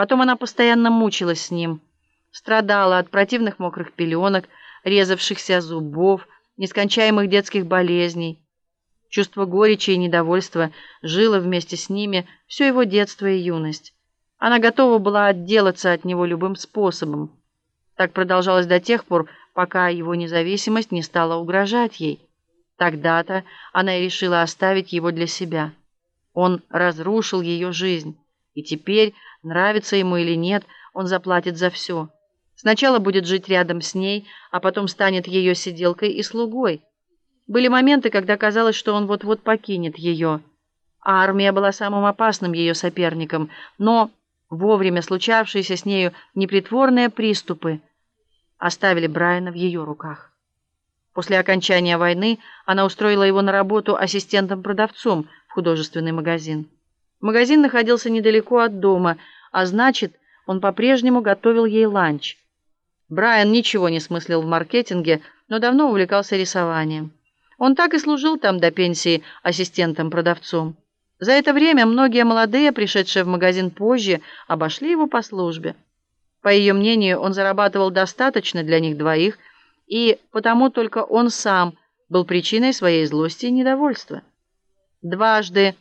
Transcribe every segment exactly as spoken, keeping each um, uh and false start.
Потом она постоянно мучилась с ним, страдала от противных мокрых пеленок, резавшихся зубов, нескончаемых детских болезней. Чувство горечи и недовольства жило вместе с ними все его детство и юность. Она готова была отделаться от него любым способом. Так продолжалось до тех пор, пока его независимость не стала угрожать ей. Тогда-то она и решила оставить его для себя. Он разрушил ее жизнь, и теперь, нравится ему или нет, он заплатит за все. Сначала будет жить рядом с ней, а потом станет ее сиделкой и слугой. Были моменты, когда казалось, что он вот-вот покинет ее. А армия была самым опасным ее соперником, но вовремя случавшиеся с нею непритворные приступы оставили Брайана в ее руках. После окончания войны она устроила его на работу ассистентом-продавцом в художественный магазин. Магазин находился недалеко от дома, а значит, он по-прежнему готовил ей ланч. Брайан ничего не смыслил в маркетинге, но давно увлекался рисованием. Он так и служил там до пенсии ассистентом-продавцом. За это время многие молодые, пришедшие в магазин позже, обошли его по службе. По ее мнению, он зарабатывал достаточно для них двоих, и потому только он сам был причиной своей злости и недовольства. Дважды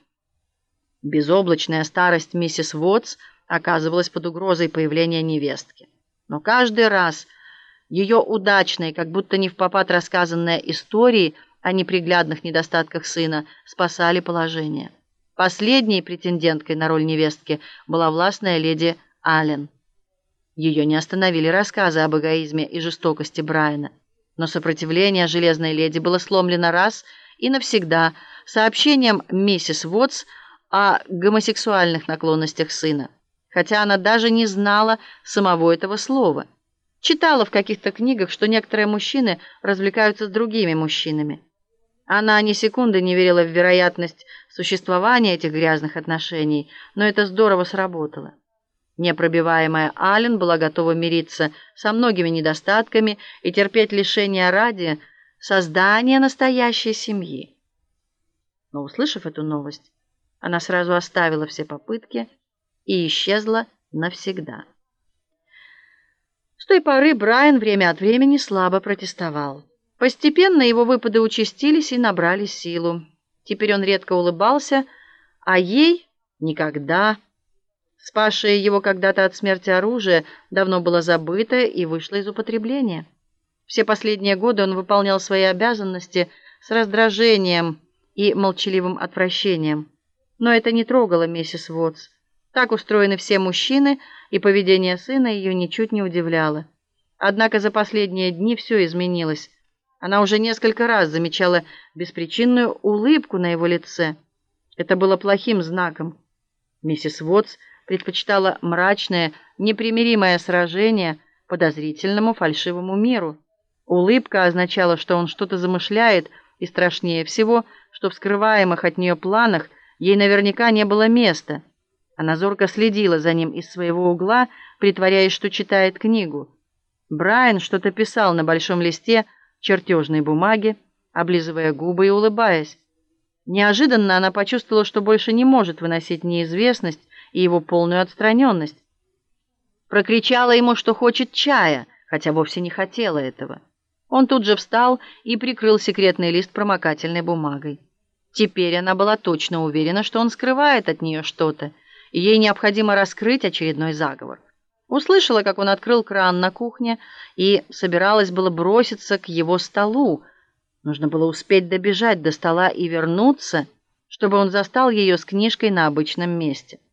безоблачная старость миссис Уотс оказывалась под угрозой появления невестки. Но каждый раз ее удачные, как будто не впопад рассказанные истории о неприглядных недостатках сына спасали положение. Последней претенденткой на роль невестки была властная леди Аллен. Ее не остановили рассказы об эгоизме и жестокости Брайана, но сопротивление железной леди было сломлено раз и навсегда сообщением миссис Уотс о гомосексуальных наклонностях сына, хотя она даже не знала самого этого слова. Читала в каких-то книгах, что некоторые мужчины развлекаются с другими мужчинами. Она ни секунды не верила в вероятность существования этих грязных отношений, но это здорово сработало. Непробиваемая Аллен была готова мириться со многими недостатками и терпеть лишения ради создания настоящей семьи. Но, услышав эту новость, она сразу оставила все попытки и исчезла навсегда. С той поры Брайан время от времени слабо протестовал. Постепенно его выпады участились и набрали силу. Теперь он редко улыбался, а ей никогда. Спасшее его когда-то от смерти оружие давно было забыто и вышло из употребления. Все последние годы он выполнял свои обязанности с раздражением и молчаливым отвращением. Но это не трогало миссис Уотс. Так устроены все мужчины, и поведение сына ее ничуть не удивляло. Однако за последние дни все изменилось. Она уже несколько раз замечала беспричинную улыбку на его лице. Это было плохим знаком. Миссис Уотс предпочитала мрачное, непримиримое сражение подозрительному фальшивому миру. Улыбка означала, что он что-то замышляет, и страшнее всего, что в скрываемых от нее планах ей наверняка не было места. Она зорко следила за ним из своего угла, притворяясь, что читает книгу. Брайан что-то писал на большом листе чертежной бумаги, облизывая губы и улыбаясь. Неожиданно она почувствовала, что больше не может выносить неизвестность и его полную отстраненность. Прокричала ему, что хочет чая, хотя вовсе не хотела этого. Он тут же встал и прикрыл секретный лист промокательной бумагой. Теперь она была точно уверена, что он скрывает от нее что-то, и ей необходимо раскрыть очередной заговор. Услышала, как он открыл кран на кухне, и собиралась было броситься к его столу. Нужно было успеть добежать до стола и вернуться, чтобы он застал ее с книжкой на обычном месте.